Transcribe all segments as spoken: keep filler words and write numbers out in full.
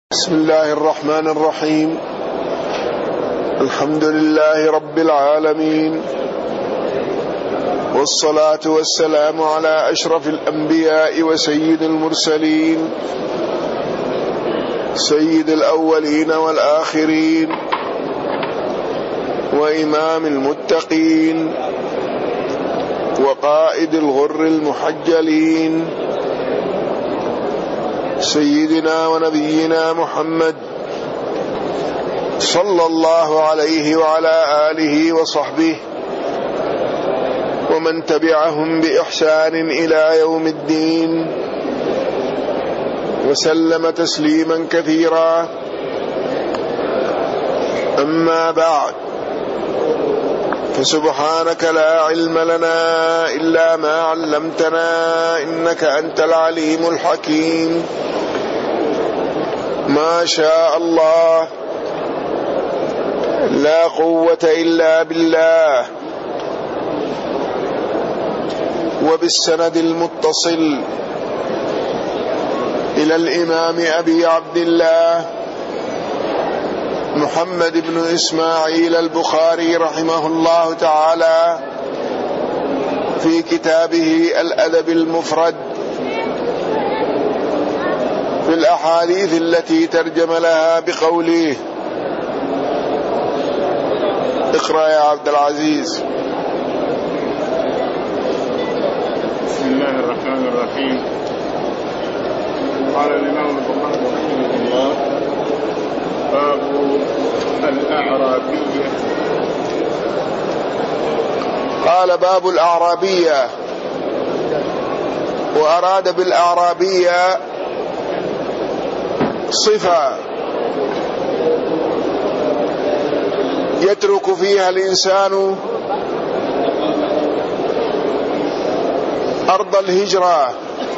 بسم الله الرحمن الرحيم. الحمد لله رب العالمين، والصلاة والسلام على أشرف الأنبياء وسيد المرسلين، سيد الأولين والآخرين، وإمام المتقين، وقائد الغر المحجلين، سيدنا ونبينا محمد صلى الله عليه وعلى آله وصحبه ومن تبعهم بإحسان إلى يوم الدين، وسلم تسليما كثيرا. أما بعد، فسبحانك لا علم لنا إلا ما علمتنا إنك أنت العليم الحكيم. ما شاء الله، لا قوة إلا بالله. وبالسند المتصل إلى الإمام أبي عبد الله محمد بن إسماعيل البخاري رحمه الله تعالى في كتابه الأدب المفرد في الأحاديث التي ترجم لها بقوله: اقرأ يا عبد العزيز. بسم الله الرحمن الرحيم. قال الإمام البخاري رحمه الله: باب الأعرابية. قال: باب الأعرابية. وأراد بالأعرابية صفة يترك فيها الإنسان أرض الهجرة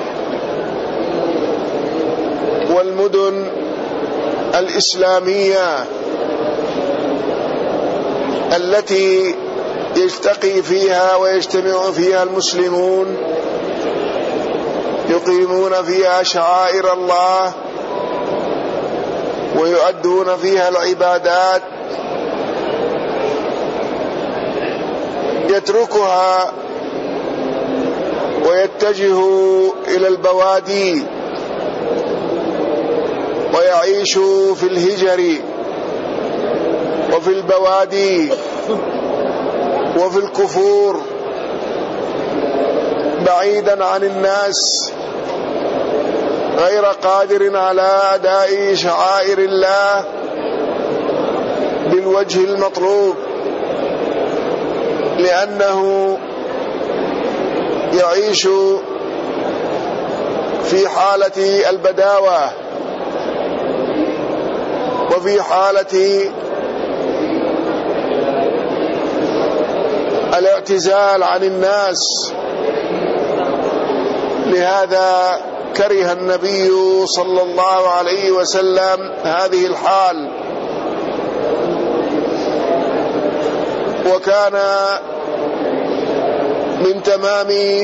والمدن الإسلامية التي يلتقي فيها ويجتمع فيها المسلمون، يقيمون فيها شعائر الله ويؤدون فيها العبادات، يتركها ويتجه إلى البوادي ويعيش في الهجر وفي البوادي وفي الكفور بعيدا عن الناس، غير قادر على أداء شعائر الله بالوجه المطلوب، لأنه يعيش في حالة البداوة وفي حالة الاعتزال عن الناس. لهذا كره النبي صلى الله عليه وسلم هذه الحال، وكان من تمام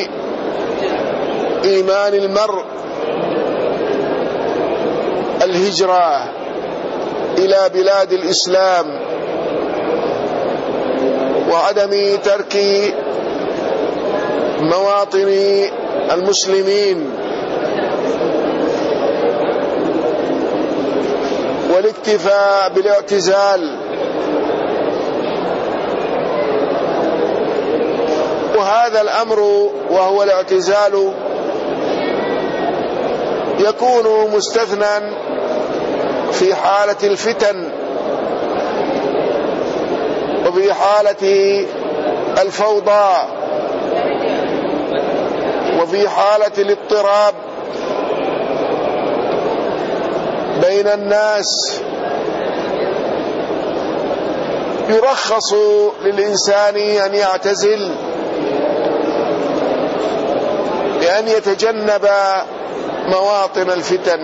إيمان المرء الهجرة إلى بلاد الإسلام وعدم ترك مواطن المسلمين، والاكتفاء بالاعتزال. وهذا الأمر وهو الاعتزال يكون مستثنى في حالة الفتن وفي حالة الفوضى وفي حالة الاضطراب بين الناس. يرخص للإنسان أن يعتزل لأن يتجنب مواطن الفتن.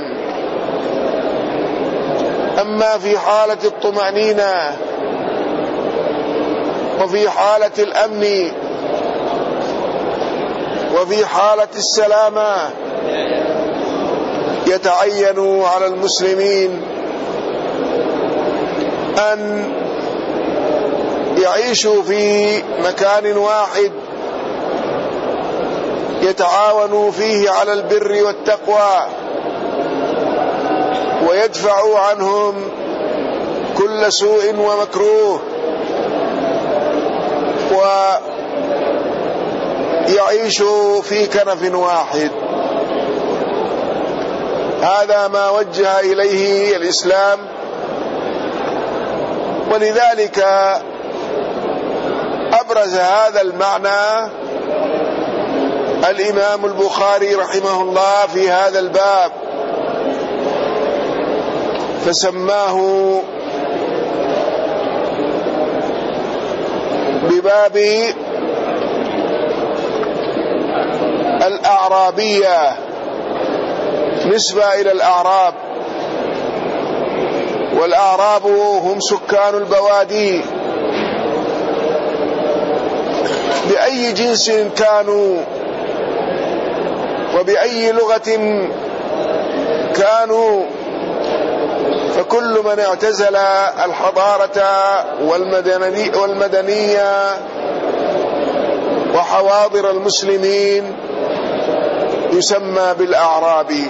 أما في حالة الطمأنينة وفي حالة الأمن وفي حالة السلامة يتعين على المسلمين أن يعيشوا في مكان واحد يتعاونوا فيه على البر والتقوى، ويدفعوا عنهم كل سوء ومكروه، ويعيشوا في كنف واحد. هذا ما وجه إليه الإسلام، ولذلك أبرز هذا المعنى الإمام البخاري رحمه الله في هذا الباب، فسماه بباب الأعرابية، نسبة إلى الأعراب، والأعراب هم سكان البوادي بأي جنس كانوا وبأي لغة كانوا، فكل من اعتزل الحضارة والمدنية وحواضر المسلمين يسمى بالأعرابي.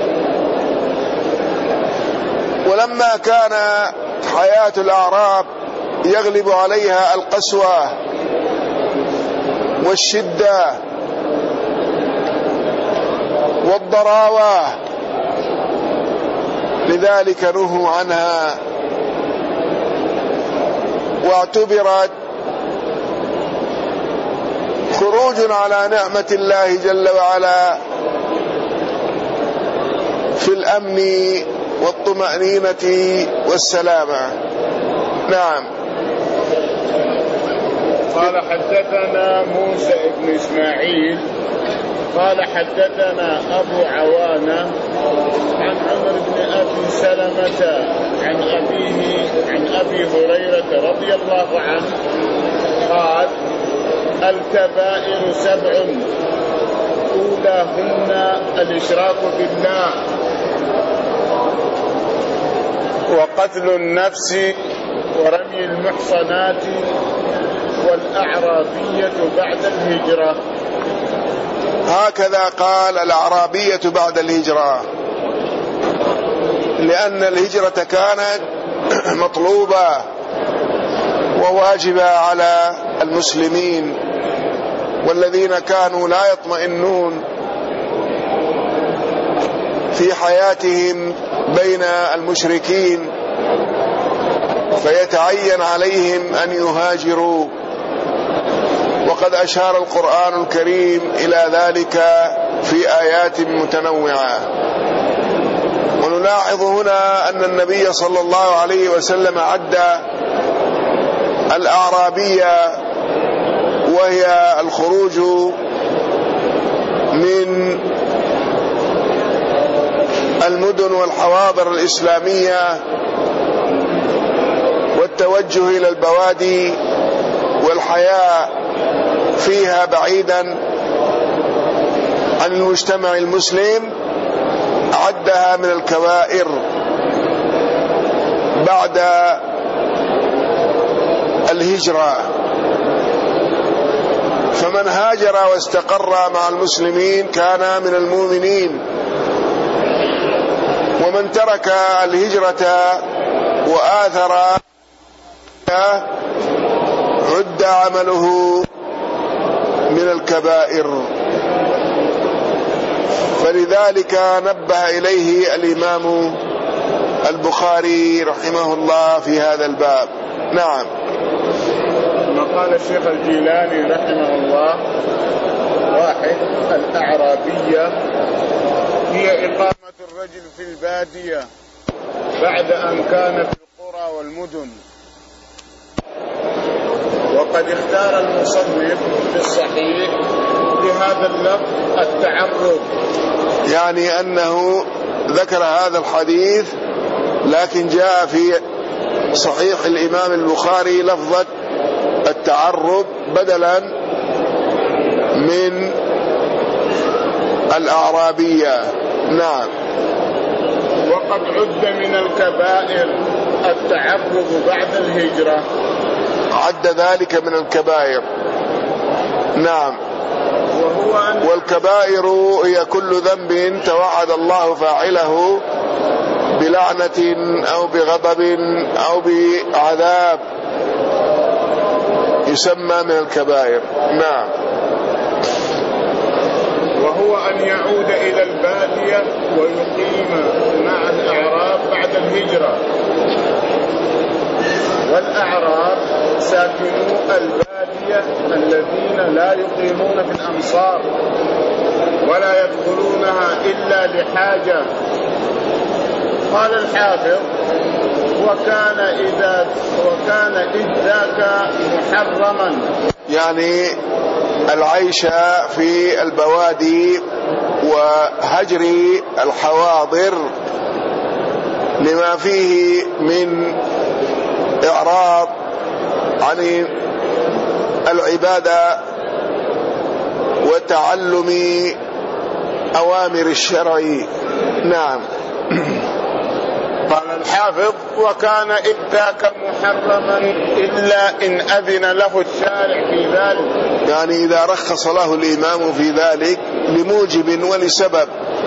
ولما كان حياة الأعراب يغلب عليها القسوة والشدة والضراوة، لذلك نهوا عنها، واعتبرت خروج على نعمة الله جل وعلا في الأمن والطمأنينة والسلامة. نعم. قال حدثنا موسى بن إسماعيل قال حدثنا أبو عوانة عن عمر بن أبي سلمة عن أبيه عن أبي هريرة رضي الله عنه قال: الكبائر سبع، أولاهن الإشراك بالله، وقتل النفس، ورمي المحصنات، والأعرابية بعد الهجرة. هكذا قال: الأعرابية بعد الهجرة، لأن الهجرة كانت مطلوبة وواجبة على المسلمين، والذين كانوا لا يطمئنون في حياتهم بين المشركين، فيتعين عليهم أن يهاجروا. وقد أشار القرآن الكريم إلى ذلك في آيات متنوعة. ونلاحظ هنا أن النبي صلى الله عليه وسلم عد الأعرابية، وهي الخروج من المدن والحواضر الإسلامية والتوجه إلى البوادي والحياة فيها بعيدا عن المجتمع المسلم، عدها من الكبائر بعد الهجرة. فمن هاجر واستقر مع المسلمين كان من المؤمنين، ومن ترك الهجرة وآثر عد عمله من الكبائر. فلذلك نبه إليه الإمام البخاري رحمه الله في هذا الباب. نعم. قال الشيخ الجيلاني رحمه الله: واحد، الأعرابية هي إقامة الرجل في البادية بعد أن كان في القرى والمدن. وقد اختار المصنف في الصحيح بهذا اللفظ التعرب، يعني أنه ذكر هذا الحديث، لكن جاء في صحيح الإمام البخاري لفظة التعرب بدلا من الأعرابية. نعم. وقد عد من الكبائر التعرض بعد الهجرة. عد ذلك من الكبائر. نعم. وهو أن والكبائر هي كل ذنب توعد الله فاعله بلعنة أو بغضب أو بعذاب يسمى من الكبائر. نعم. وهو أن يعود إلى البادية ويقيم مع الأعراب بعد الهجرة. والأعراب ساكنو البادية الذين لا يقيمون في الأمصار ولا يدخلونها إلا لحاجة. قال الحافظ: وكان إذا وكان إذ ذاك محرما، يعني العيش في البوادي وهجر الحواضر لما فيه من إعراض عن العبادة وتعلم أوامر الشرع. نعم. قال الحافظ: وكان إذ ذاك محرما إلا إن أذن له الشارع في ذلك، يعني إذا رخص له الإمام في ذلك لموجب ولسبب،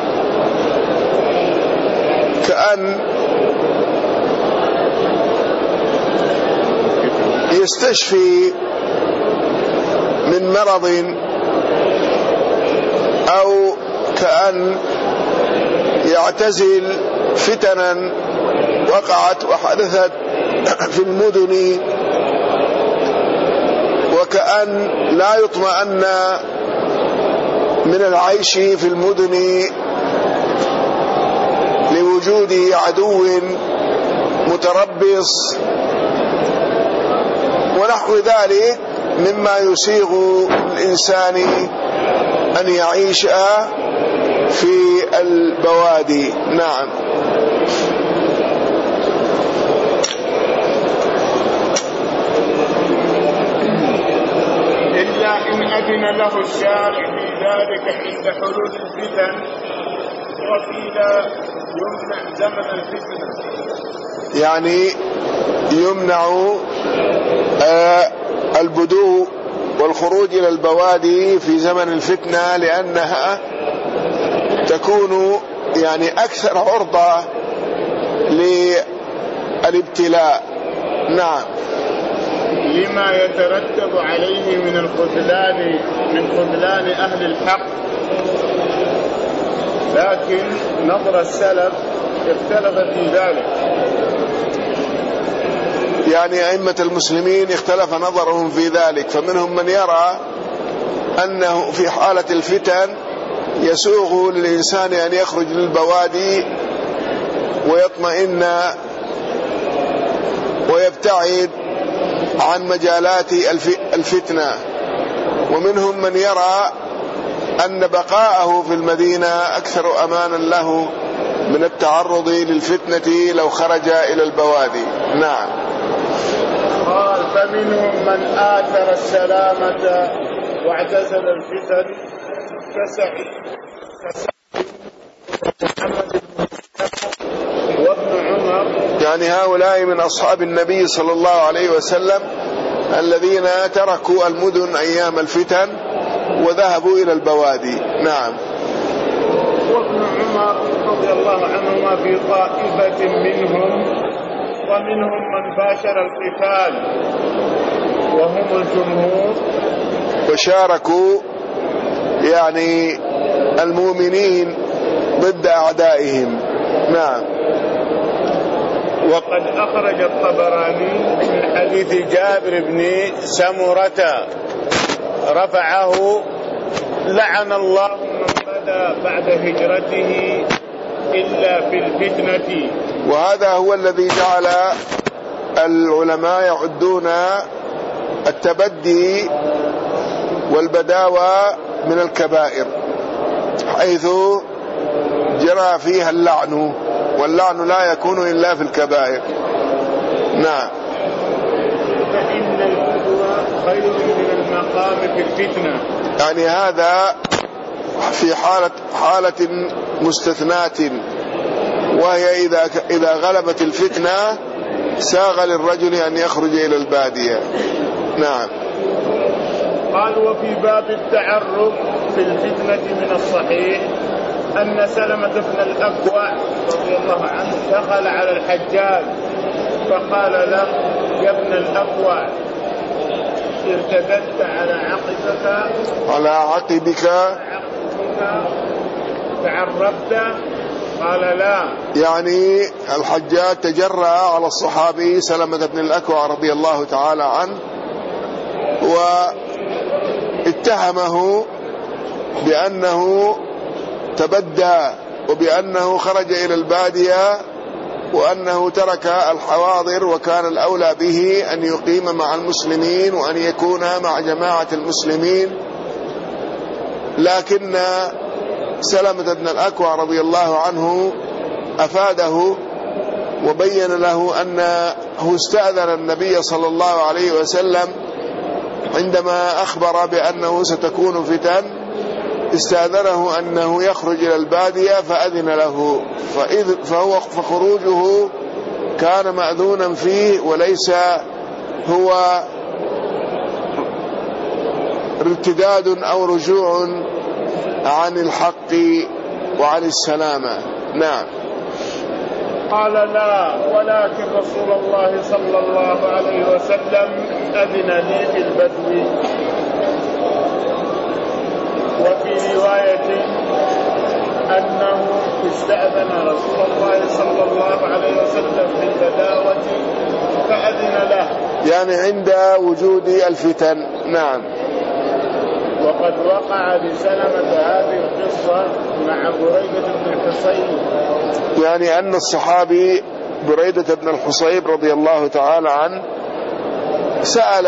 كأن يستشفي من مرض، أو كأن يعتزل فتنا وقعت وحدثت في المدن، وكأن لا يطمئن من العيش في المدن لوجود عدو متربص ونحو ذلك مما يسيغ الإنسان أن يعيش في البوادي. نعم. إلا إن أذن له الشارع في ذلك عند حلول الفتن، وقيل يمنع زمن الفتنة، يعني يمنع آه البدو والخروج إلى البوادي في زمن الفتنة، لأنها تكون يعني أكثر عرضة للابتلاء. نعم. لما يترتب عليه من الخذلان من خذلان أهل الحق. لكن نظر السلف اختلف في ذلك، يعني أئمة المسلمين اختلف نظرهم في ذلك، فمنهم من يرى أنه في حالة الفتن يسوغ للإنسان أن يخرج للبوادي ويطمئن ويبتعد عن مجالات الفتنة، ومنهم من يرى أن بقاءه في المدينة أكثر أمانا له من التعرض للفتنة لو خرج إلى البوادي. نعم. قال: فمنهم من آثر السلامة واعتزل الفتن كسعيد محمد وابن عمر. يعني هؤلاء من أصحاب النبي صلى الله عليه وسلم الذين تركوا المدن أيام الفتن وذهبوا إلى البوادي. نعم. وابن عمر رضي الله عنهما في طائفة منهم، ومنهم من باشر القتال وهم الجمهور، وشاركوا يعني المؤمنين ضد أعدائهم. نعم. وقد أخرج الطبراني من حديث جابر بن سمرة رفعه: لعن الله من بدا بعد هجرته إلا في الفتنة. وهذا هو الذي جعل العلماء يعدون التبدي والبداوة من الكبائر، حيث جرى فيها اللعن، واللعن لا يكون إلا في الكبائر. نعم. فإن البدو خير من المقام في الفتنة. يعني هذا في حالة حالة مستثناة، وهي إذا إذا غلبت الفتنة ساغ للرجل أن يخرج إلى البادية. نعم. قال وفي باب التعرف في الفتنة من الصحيح أن سلمة بن الأكوع رضي الله عنه دخل على الحجاج فقال له يا ابن الأكوع ارتدت على عقبك على عقبك تعرفت؟ قال لا. يعني الحجاج تجرأ على الصحابي سلمة بن الأكوع رضي الله تعالى عنه واتهمه بأنه تبدى وبأنه خرج إلى البادية وأنه ترك الحواضر وكان الأولى به أن يقيم مع المسلمين وأن يكون مع جماعة المسلمين. لكن سلمة بن الأكوع رضي الله عنه أفاده وبين له أنه استأذن النبي صلى الله عليه وسلم عندما أخبر بأنه ستكون فتن، استأذنه أنه يخرج إلى البادية فأذن له، فهو فخروجه كان مأذونا فيه وليس هو ارتداد أو رجوع عن الحق وعن السلامة. نعم. قال لا، ولكن رسول الله صلى الله عليه وسلم أذن لي في البدو. وفي رواية أنه استأذن رسول الله صلى الله عليه وسلم في البداوة فأذن له، يعني عند وجود الفتن. نعم. وقد وقع لسلمة هذه القصة مع بريدة بن الحصيب، يعني أن الصحابي بريدة بن الحصيب رضي الله تعالى عنه سأل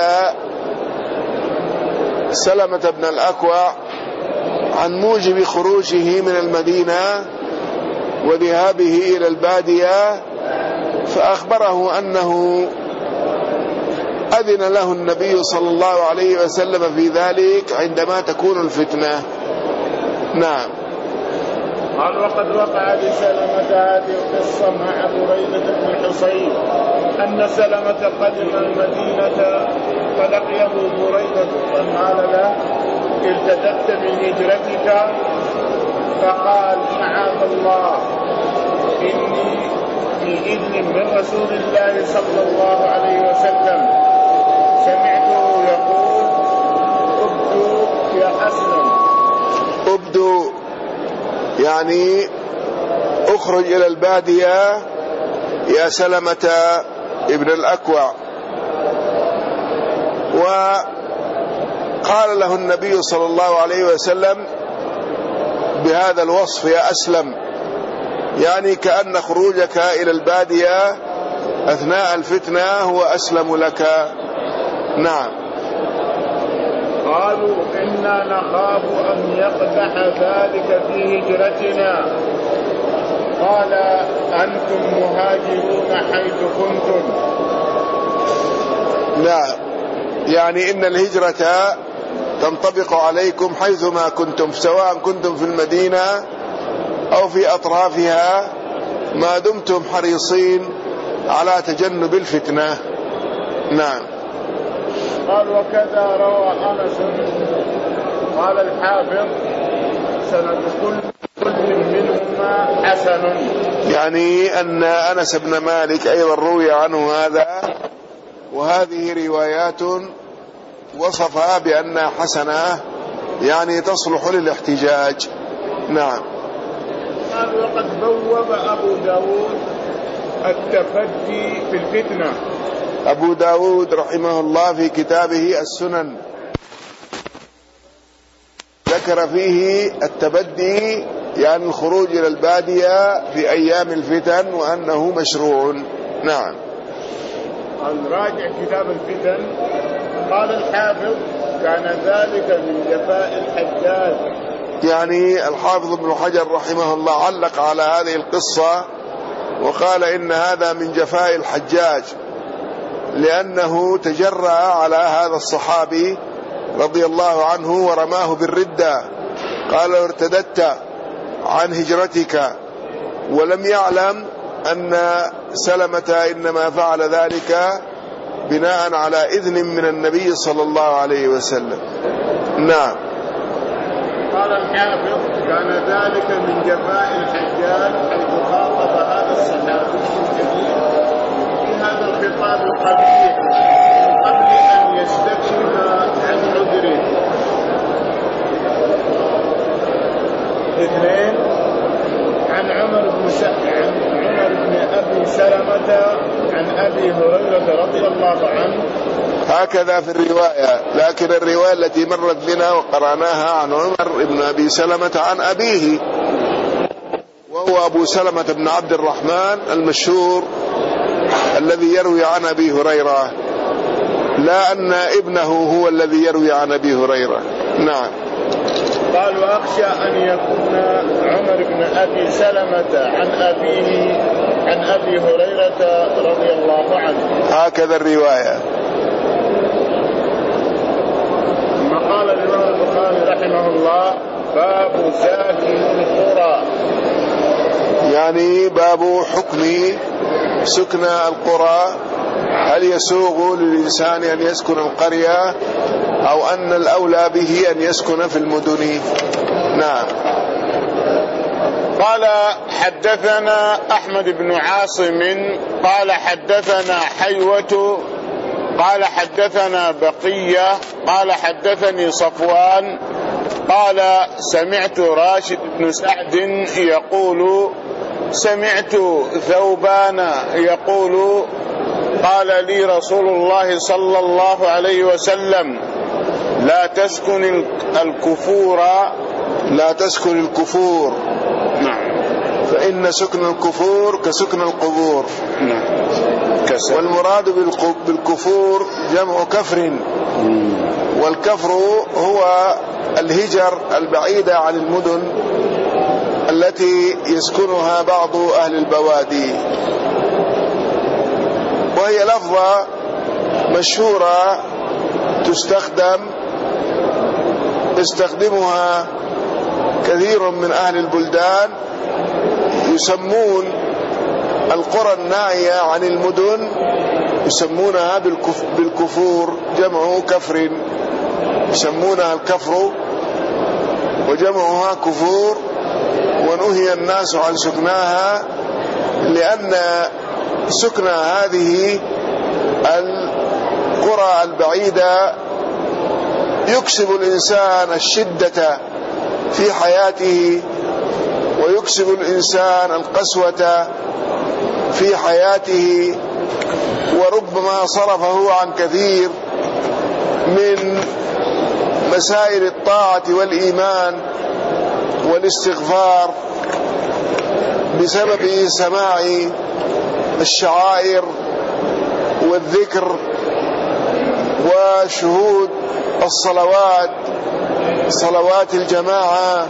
سلمة بن الأكوع عن موجب خروجه من المدينة وذهابه إلى البادية، فأخبره أنه أذن له النبي صلى الله عليه وسلم في ذلك عندما تكون الفتنة. نعم. قال وقد وقع لسلمة هذه القصة مع بريدة بن الحصيب أن سلمة قدم المدينة فلقيه بريدة فقال له ارتدت من هجرتك؟ فقال معاذ الله، إني في إذن من رسول الله صلى الله عليه وسلم سمعته يقول ابدوا يا أسلم. ابدوا يعني اخرج إلى البادية يا سلمة ابن الأكوع. وقال له النبي صلى الله عليه وسلم بهذا الوصف يا أسلم، يعني كأن خروجك إلى البادية أثناء الفتنة هو أسلم لك. نعم. قالوا إنا نخاف أن يقدح ذلك في هجرتنا. قال أنتم مهاجرون حيث كنتم. لا، يعني إن الهجرة تنطبق عليكم حيثما كنتم، سواء كنتم في المدينة أو في أطرافها، ما دمتم حريصين على تجنب الفتنة. نعم. قال وكذا روى أنس. قال الحافظ سند كل كل منهما حسن، يعني أن أنس بن مالك أيضا روي عنه هذا، وهذه روايات وصفها بأنها حسنة، يعني تصلح للاحتجاج. نعم. قال وقد بوب أبو داود التفدي في الفتنة. أبو داود رحمه الله في كتابه السنن ذكر فيه التبدي، يعني الخروج إلى البادية في أيام الفتن، وأنه مشروع. نعم. قال راجع كتاب الفتن. قال الحافظ كان ذلك من جفاء الحجاج، يعني الحافظ ابن حجر رحمه الله علق على هذه القصة وقال إن هذا من جفاء الحجاج، لأنه تجرأ على هذا الصحابي رضي الله عنه ورماه بالردة، قال ارتدت عن هجرتك، ولم يعلم أن سلمة إنما فعل ذلك بناء على إذن من النبي صلى الله عليه وسلم. نعم. قال الحافظ: كان ذلك من جفاء الحجاج حيث خاطب هذا الصحابي الجليل في هذا الخطاب القبيح من قبل أن يستكشف عن عذره. اثنين: عن عمر بن عن عمر بن أبي سلمة عن أبي هريرة رضي الله عنه. هكذا في الرواية، لكن الرواية التي مرت بنا وقرأناها عن عمر بن أبي سلمة عن أبيه، وهو أبو سلمة بن عبد الرحمن المشهور الذي يروي عن أبي هريرة، لا أن ابنه هو الذي يروي عن أبي هريرة. نعم. قال: وأخشى أن يكون عمر بن أبي سلمة عن أبيه عن أبي هريرة رضي الله عنه. هكذا الرواية. ثم قال الإمام البخاري رحمه الله: باب ساكن القرى، يعني باب حكم سكن القرى، هل يسوغ للإنسان أن يسكن القرية أو أن الأولى به أن يسكن في المدن. نعم. قال: حدثنا أحمد بن عاصم قال حدثنا حيوة قال حدثنا بقية قال حدثني صفوان قال: سمعت راشد بن سعد يقول: سمعت ثوبان يقول: قال لي رسول الله صلى الله عليه وسلم: لا تسكن الكفور لا تسكن الكفور نعم، فإن سكن الكفور كسكن القبور. نعم. والمراد بالكفور جمع كفر، والكفر هو الهجر البعيدة عن المدن التي يسكنها بعض أهل البوادي، وهي لفظة مشهورة تستخدم يستخدمها كثير من أهل البلدان، يسمون القرى النائية عن المدن يسمونها بالكفور، جمع كفر، يسمونها الكفر وجمعها كفور، ونهي الناس عن سكناها لأن سكن هذه القرى البعيدة يكسب الإنسان الشدة في حياته، ويكسب الإنسان القسوة في حياته، وربما صرفه عن كثير من مسائل الطاعة والإيمان والاستغفار بسبب سماع الشعائر والذكر وشهود الصلوات صلوات الجماعة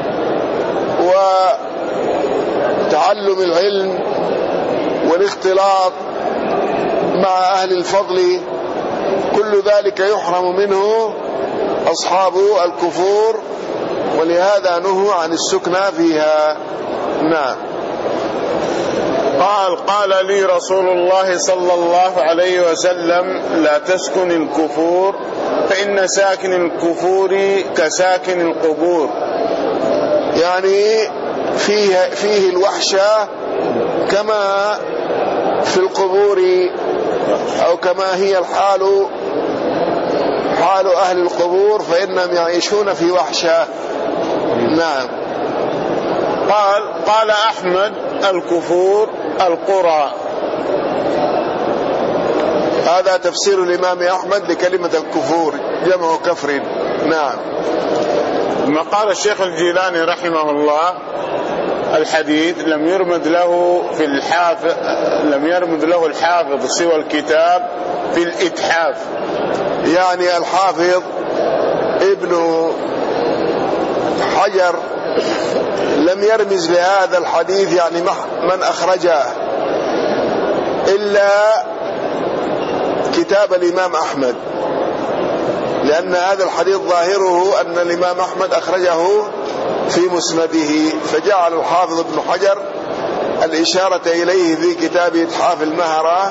وتعلم العلم والاختلاط مع أهل الفضل، كل ذلك يحرم منه أصحاب الكفور، ولهذا نهوا عن السكنى فيها. نعم. قال: قال لي رسول الله صلى الله عليه وسلم: لا تسكن الكفور فإن ساكن الكفور كساكن القبور، يعني فيه, فيه الوحشة كما في القبور، أو كما هي الحال حال أهل القبور، فإنهم يعيشون في وحشة. نعم. قال قال أحمد: الكفور القرى. هذا تفسير الإمام أحمد لكلمة الكفور، جمع كفر. نعم. ثم قال الشيخ الجيلاني رحمه الله: الحديث لم يرمد له في الحافظ لم يرمد له الحافظ سوى الكتاب في الإتحاف، يعني الحافظ ابن حجر لم يرمز لهذا الحديث، يعني من أخرجه، إلا كتاب الإمام أحمد، لأن هذا الحديث ظاهره أن الإمام أحمد أخرجه في مسنده، فجعل الحافظ ابن حجر الإشارة إليه في كتاب إتحاف المهرة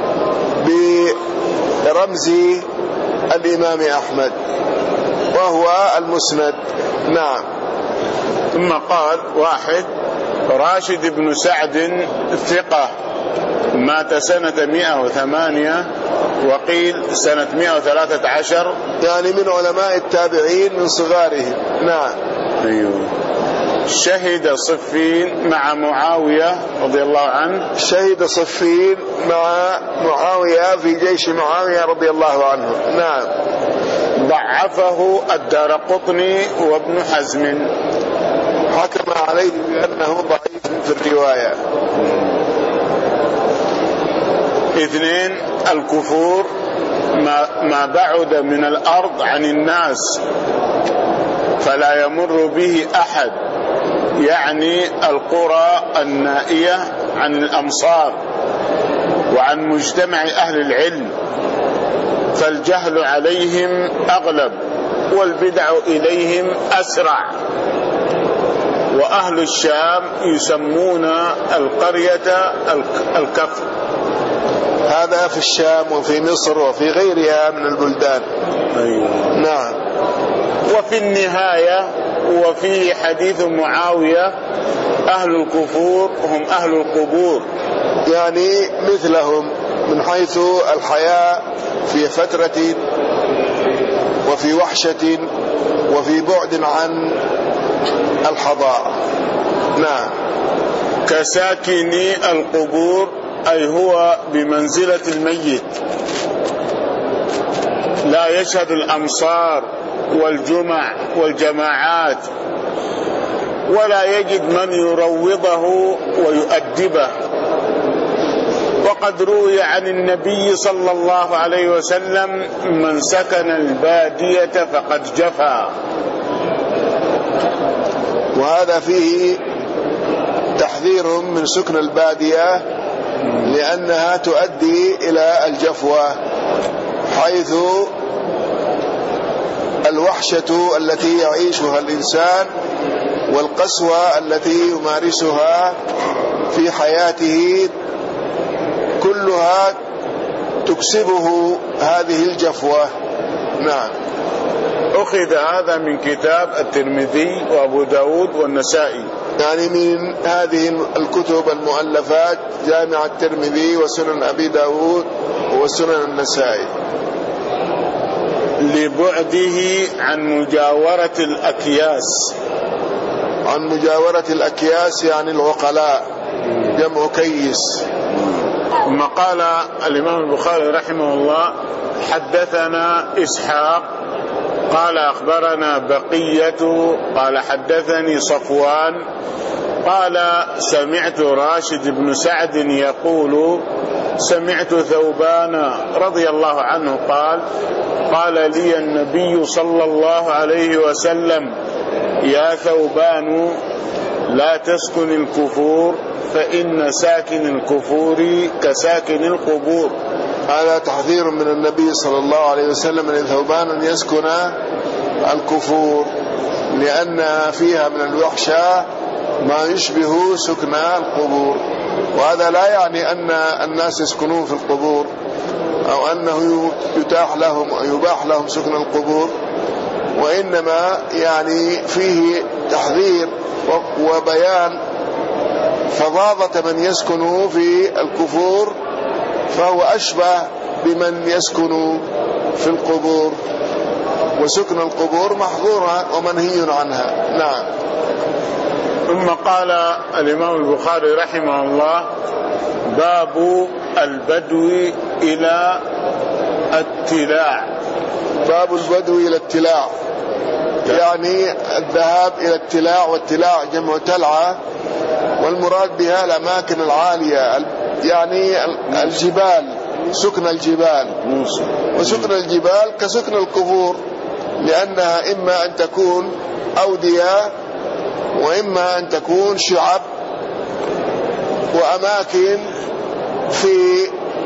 برمز الإمام أحمد وهو المسند. نعم. ثم قال واحد راشد بن سعد ثقة مات سنة مئة وثمانية وقيل سنة مئة وثلاثة عشر، يعني من علماء التابعين من صغارهم. نعم. أيوه. شهد صفين مع معاوية رضي الله عنه. شهد صفين مع معاوية في جيش معاوية رضي الله عنه. نعم. ضعفه الدارقطني وابن حزم، حكم عليه بأنه ضعيف في الرواية. اثنين الكفور ما, ما بعد من الأرض عن الناس فلا يمر به أحد، يعني القرى النائية عن الأمصار وعن مجتمع أهل العلم، فالجهل عليهم أغلب والبدع إليهم أسرع. وأهل الشام يسمون القرية الكفر. هذا في الشام وفي مصر وفي غيرها من البلدان. أيوة. نعم. وفي النهاية وفي حديث معاوية أهل الكفور هم أهل القبور، يعني مثلهم من حيث الحياة في فترة وفي وحشة وفي بعد عن الحضارة. نعم. كساكني القبور أي هو بمنزلة الميت، لا يشهد الأمصار والجمع والجماعات ولا يجد من يروضه ويؤدبه. وقد روي عن النبي صلى الله عليه وسلم من سكن البادية فقد جفا. وهذا فيه تحذير من سكن البادية لأنها تؤدي إلى الجفوة، حيث الوحشة التي يعيشها الإنسان والقسوة التي يمارسها في حياته كلها تكسبه هذه الجفوة. نعم. أخذ هذا من كتاب الترمذي وأبو داود والنسائي، يعني من هذه الكتب المؤلفات جامع الترمذي وسنن أبي داود وسنن النسائي. لبعده عن مجاورة الأكياس. عن مجاورة الأكياس يعني العقلاء، جمع كيس. ثم قال الإمام البخاري رحمه الله حدثنا إسحاق قال أخبرنا بقية قال حدثني صفوان قال سمعت راشد بن سعد يقول سمعت ثوبان رضي الله عنه قال قال لي النبي صلى الله عليه وسلم يا ثوبان لا تسكن الكفور فإن ساكن الكفور كساكن القبور. هذا تحذير من النبي صلى الله عليه وسلم لثوبان أن يسكن الكفور لأنها فيها من الوحشة ما يشبه سكن القبور. وهذا لا يعني أن الناس يسكنون في القبور أو أنه يتاح لهم أو يباح لهم سكن القبور، وإنما يعني فيه تحذير وبيان فظاظة من يسكن في الكفور، فهو أشبه بمن يسكن في القبور، وسكن القبور محظورة ومنهي عنها. نعم. ثم قال الإمام البخاري رحمه الله باب البدو إلى التلاع. باب البدو إلى التلاع يعني الذهاب إلى التلاع، والتلاع جمع تلعة، والمراد بها الأماكن العالية يعني الجبال، سكن الجبال. وسكن الجبال كسكن الكفور لأنها إما أن تكون أودية وإما أن تكون شعب وأماكن في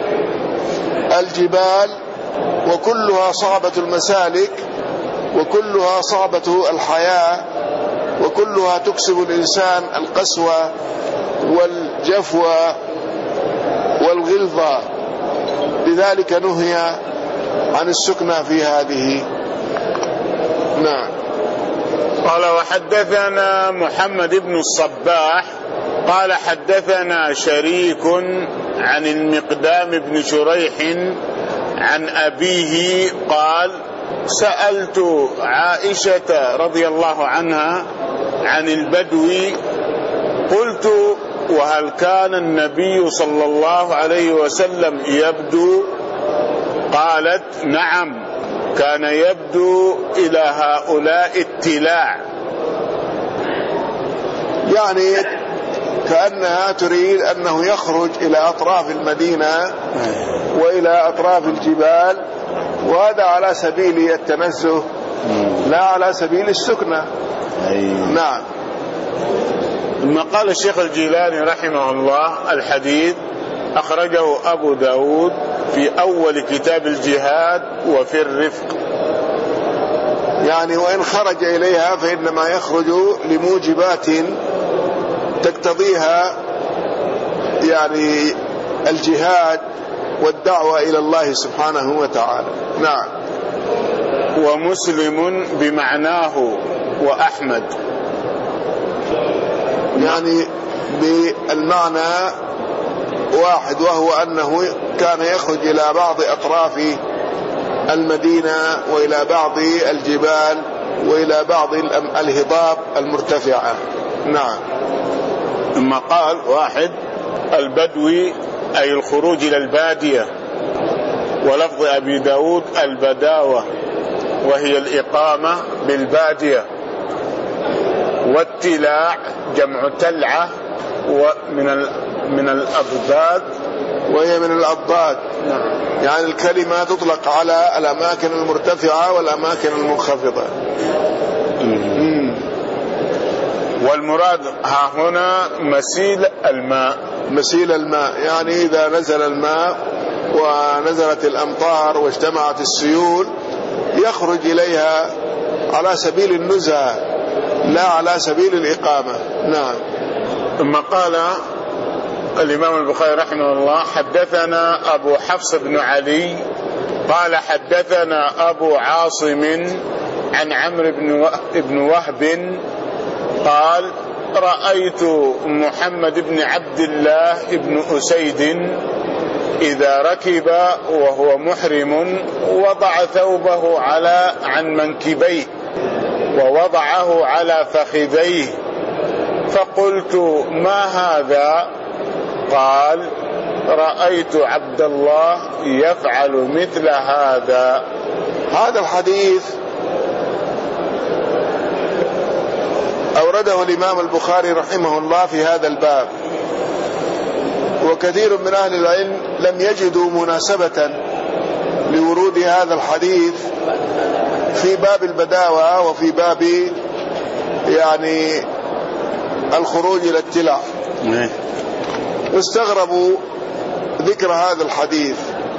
الجبال، وكلها صعبة المسالك وكلها صعبة الحياة وكلها تكسب الإنسان القسوة والجفوة والغلظة، لذلك نهي عن السكنى في هذه. نعم. قال وحدثنا محمد بن الصباح قال حدثنا شريك عن المقدام بن شريح عن أبيه قال سألت عائشة رضي الله عنها عن البدو قلت وهل كان النبي صلى الله عليه وسلم يبدو؟ قالت نعم كان يبدو إلى هؤلاء التلاع، يعني كأنها تريد أنه يخرج إلى أطراف المدينة وإلى أطراف الجبال، وهذا على سبيل التنزه لا على سبيل السكنة. نعم. ثم قال الشيخ الجيلاني رحمه الله الحديث أخرجه أبو داود في أول كتاب الجهاد وفي الرفق، يعني وإن خرج إليها فإنما يخرج لموجبات تقتضيها يعني الجهاد والدعوة إلى الله سبحانه وتعالى. نعم. ومسلم بمعناه وأحمد، يعني بالمعنى واحد، وهو أنه كان يخرج إلى بعض أطراف المدينة وإلى بعض الجبال وإلى بعض الهضاب المرتفعة. نعم. ثم قال واحد البدوي أي الخروج إلى البادية، ولفظ أبي داود البداوة وهي الإقامة بالبادية، والتلاع جمع تلعة ومن من الأضداد وهي من الأضداد. نعم. يعني الكلمة تطلق على الأماكن المرتفعة والأماكن المنخفضة. والمراد ها هنا مسيل الماء، مسيل الماء يعني إذا نزل الماء ونزلت الأمطار واجتمعت السيول يخرج إليها على سبيل النزهة لا على سبيل الإقامة. نعم. ثم قال الإمام البخاري رحمه الله حدثنا أبو حفص بن علي قال حدثنا أبو عاصم عن عمرو بن وهب قال رأيت محمد بن عبد الله بن أسيد إذا ركب وهو محرم وضع ثوبه على عن منكبيه ووضعه على فخذيه، فقلت ما هذا؟ قال رأيت عبد الله يفعل مثل هذا. هذا الحديث أورده الإمام البخاري رحمه الله في هذا الباب، وكثير من أهل العلم لم يجدوا مناسبة لورود هذا الحديث في باب البداوة وفي باب يعني الخروج إلى التلع، واستغربوا ذكر هذا الحديث،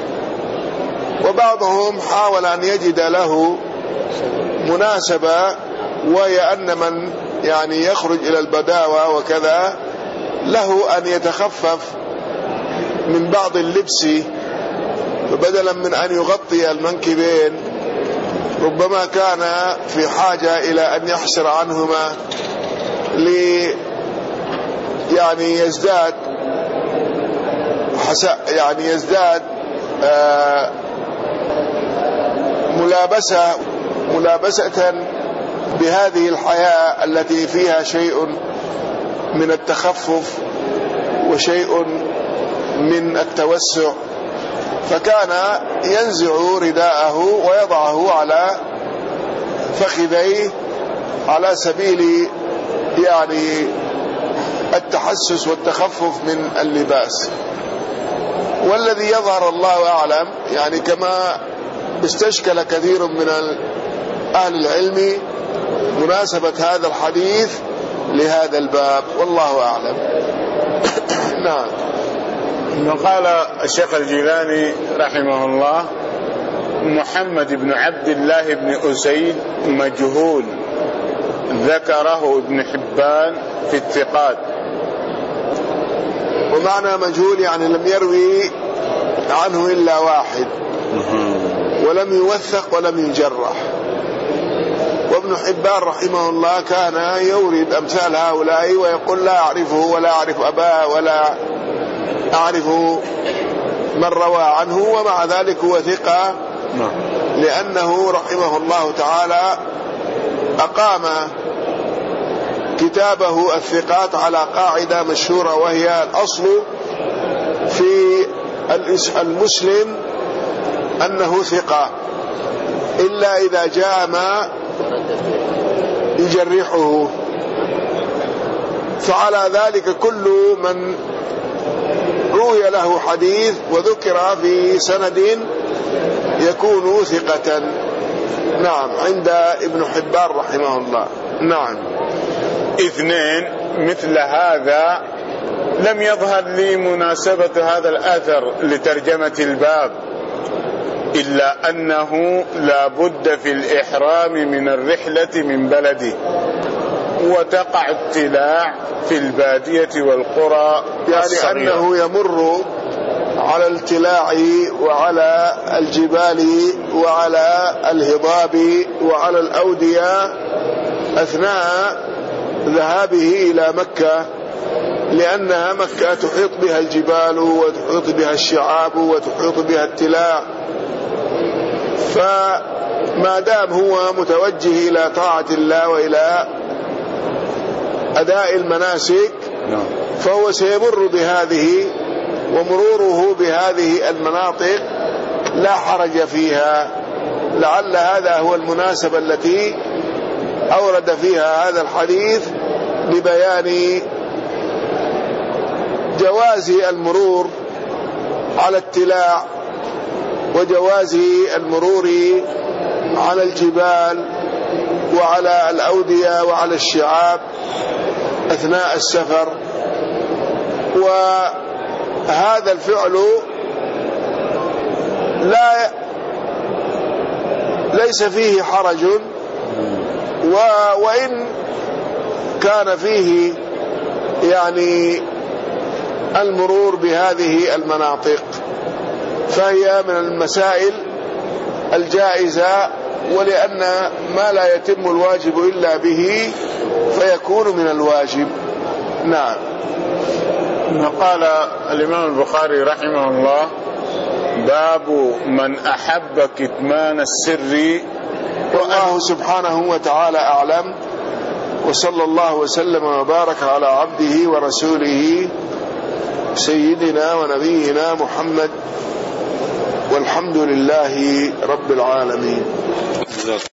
وبعضهم حاول أن يجد له مناسبة، وهي أن من يعني يخرج إلى البداوة وكذا له أن يتخفف من بعض اللبس، فبدلا من أن يغطي المنكبين ربما كان في حاجة إلى أن يحسر عنهما لي يعني يزداد يعني يزداد آه ملابسة ملابسة بهذه الحياة التي فيها شيء من التخفف وشيء من التوسع، فكان ينزع رداءه ويضعه على فخذيه على سبيل يعني التحسس والتخفف من اللباس. والذي يظهر الله أعلم يعني كما استشكل كثير من أهل العلم مناسبة هذا الحديث لهذا الباب، والله أعلم. نعم. وقال الشيخ الجيلاني رحمه الله محمد بن عبد الله بن أسيد مجهول، ذكره ابن حبان في الثقات. ومعنى مجهول يعني لم يروي عنه إلا واحد، ولم يوثق ولم يجرح. وابن حبان رحمه الله كان يورد أمثال هؤلاء ويقول لا أعرفه ولا أعرف أباه ولا أعرف من روى عنه، ومع ذلك هو ثقة، لأنه رحمه الله تعالى أقام كتابه الثقات على قاعدة مشهورة، وهي الأصل في المسلم أنه ثقة إلا إذا جاء ما يجرحه. فعلى ذلك كل من روي له حديث وذكر في سند يكون ثقة. نعم، عند ابن حبان رحمه الله. نعم. اثنين، مثل هذا لم يظهر لي مناسبة هذا الأثر لترجمة الباب، إلا أنه لا بد في الإحرام من الرحلة من بلده، وتقع التلاع في البادية والقرى يعني الصغيرة. أنه يمر على التلاع وعلى الجبال وعلى الهضاب وعلى الأودية أثناء ذهابه إلى مكة، لأنها مكة تحيط بها الجبال وتحيط بها الشعاب وتحيط بها التلاع. فما دام هو متوجه إلى طاعة الله وإلى أداء المناسك فهو سيمر بهذه، ومروره بهذه المناطق لا حرج فيها. لعل هذا هو المناسبة التي أورد فيها هذا الحديث لبيان جواز المرور على التلاع وجواز المرور على الجبال وعلى الأودية وعلى الشعاب أثناء السفر. وهذا الفعل لا ليس فيه حرج، وإن كان فيه يعني المرور بهذه المناطق، فهي من المسائل الجائزة، ولأن ما لا يتم الواجب إلا به فيكون من الواجب. نعم. قال الإمام البخاري رحمه الله: باب من أحب كتمان السر. والله سبحانه وتعالى أعلم، وصلى الله وسلم وبارك على عبده ورسوله سيدنا ونبينا محمد، والحمد لله رب العالمين.